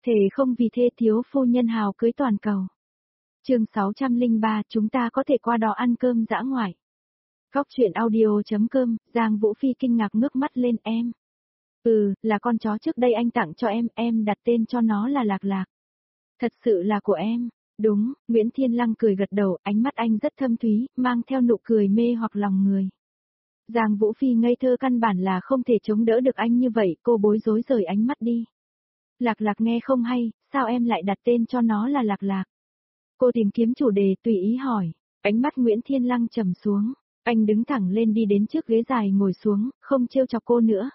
Thề không vì thê thiếu phu nhân hào cưới toàn cầu. Chương 603, chúng ta có thể qua đó ăn cơm dã ngoại. Góc truyện audio.com, Giang Vũ Phi kinh ngạc ngước mắt lên em. Là con chó trước đây anh tặng cho em đặt tên cho nó là Lạc Lạc. Thật sự là của em. Đúng, Nguyễn Thiên Lăng cười gật đầu, ánh mắt anh rất thâm thúy, mang theo nụ cười mê hoặc lòng người. Giang Vũ Phi ngây thơ căn bản là không thể chống đỡ được anh như vậy, cô bối rối rời ánh mắt đi. Lạc Lạc nghe không hay, sao em lại đặt tên cho nó là Lạc Lạc? Cô tìm kiếm chủ đề tùy ý hỏi, ánh mắt Nguyễn Thiên Lăng trầm xuống, anh đứng thẳng lên đi đến trước ghế dài ngồi xuống, không trêu chọc cô nữa.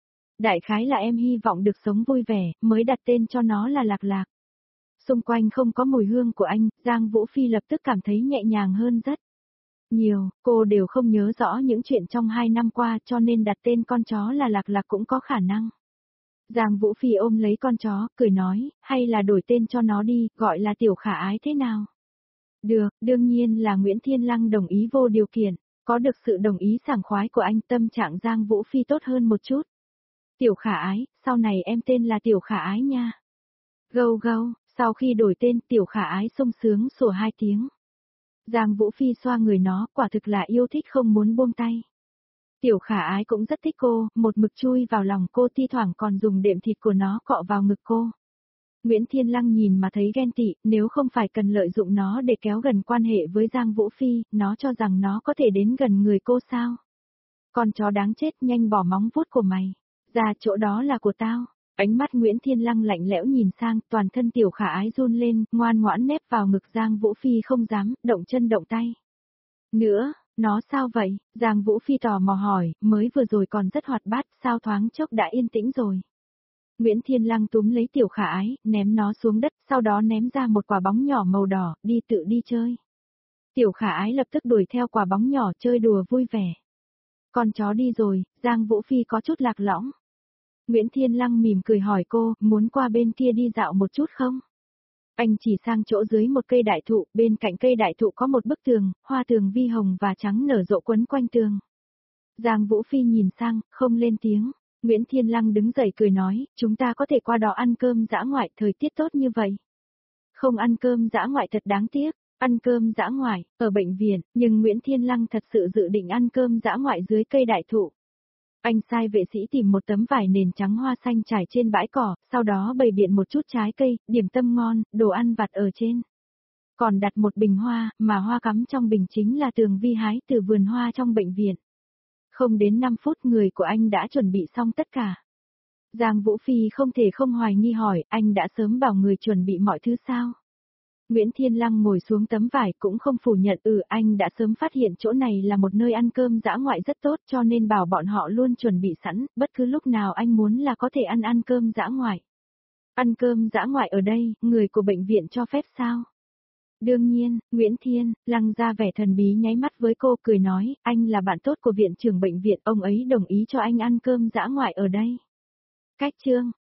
Đại khái là em hy vọng được sống vui vẻ, mới đặt tên cho nó là Lạc Lạc. Xung quanh không có mùi hương của anh, Giang Vũ Phi lập tức cảm thấy nhẹ nhàng hơn rất nhiều, cô đều không nhớ rõ những chuyện trong 2 năm qua cho nên đặt tên con chó là Lạc Lạc cũng có khả năng. Giang Vũ Phi ôm lấy con chó, cười nói, hay là đổi tên cho nó đi, gọi là Tiểu Khả Ái thế nào? Được, đương nhiên là Nguyễn Thiên Lăng đồng ý vô điều kiện, có được sự đồng ý sảng khoái của anh tâm trạng Giang Vũ Phi tốt hơn một chút. Tiểu Khả Ái, sau này em tên là Tiểu Khả Ái nha. Gâu gâu, sau khi đổi tên Tiểu Khả Ái sung sướng sủa 2 tiếng. Giang Vũ Phi xoa người nó, quả thực là yêu thích không muốn buông tay. Tiểu Khả Ái cũng rất thích cô, một mực chui vào lòng cô, thi thoảng còn dùng đệm thịt của nó cọ vào ngực cô. Nguyễn Thiên Lăng nhìn mà thấy ghen tị, nếu không phải cần lợi dụng nó để kéo gần quan hệ với Giang Vũ Phi, nó cho rằng nó có thể đến gần người cô sao? Con chó đáng chết, nhanh bỏ móng vuốt của mày, ra chỗ đó là của tao. Ánh mắt Nguyễn Thiên Lăng lạnh lẽo nhìn sang, toàn thân Tiểu Khả Ái run lên, ngoan ngoãn nép vào ngực Giang Vũ Phi không dám, động chân động tay. Nữa, nó sao vậy? Giang Vũ Phi tò mò hỏi, mới vừa rồi còn rất hoạt bát, sao thoáng chốc đã yên tĩnh rồi? Nguyễn Thiên Lăng túm lấy Tiểu Khả Ái, ném nó xuống đất, sau đó ném ra một quả bóng nhỏ màu đỏ, tự đi chơi. Tiểu Khả Ái lập tức đuổi theo quả bóng nhỏ chơi đùa vui vẻ. Con chó đi rồi, Giang Vũ Phi có chút lạc lõng. Nguyễn Thiên Lăng mỉm cười hỏi cô, muốn qua bên kia đi dạo một chút không? Anh chỉ sang chỗ dưới một cây đại thụ, bên cạnh cây đại thụ có một bức tường, hoa tường vi hồng và trắng nở rộ quấn quanh tường. Giang Vũ Phi nhìn sang, không lên tiếng. Nguyễn Thiên Lăng đứng dậy cười nói, chúng ta có thể qua đó ăn cơm dã ngoại, thời tiết tốt như vậy. Không ăn cơm dã ngoại thật đáng tiếc, ăn cơm dã ngoại, ở bệnh viện, nhưng Nguyễn Thiên Lăng thật sự dự định ăn cơm dã ngoại dưới cây đại thụ. Anh sai vệ sĩ tìm một tấm vải nền trắng hoa xanh trải trên bãi cỏ, sau đó bày biện một chút trái cây, điểm tâm ngon, đồ ăn vặt ở trên. Còn đặt một bình hoa, mà hoa cắm trong bình chính là Tường Vi hái từ vườn hoa trong bệnh viện. Không đến 5 phút người của anh đã chuẩn bị xong tất cả. Giang Vũ Phi không thể không hoài nghi hỏi, anh đã sớm bảo người chuẩn bị mọi thứ sao? Nguyễn Thiên Lăng ngồi xuống tấm vải cũng không phủ nhận, anh đã sớm phát hiện chỗ này là một nơi ăn cơm dã ngoại rất tốt cho nên bảo bọn họ luôn chuẩn bị sẵn, bất cứ lúc nào anh muốn là có thể ăn cơm dã ngoại. Ăn cơm dã ngoại ở đây, người của bệnh viện cho phép sao? Đương nhiên, Nguyễn Thiên Lăng ra vẻ thần bí nháy mắt với cô cười nói, anh là bạn tốt của viện trưởng bệnh viện, ông ấy đồng ý cho anh ăn cơm dã ngoại ở đây. Cách chương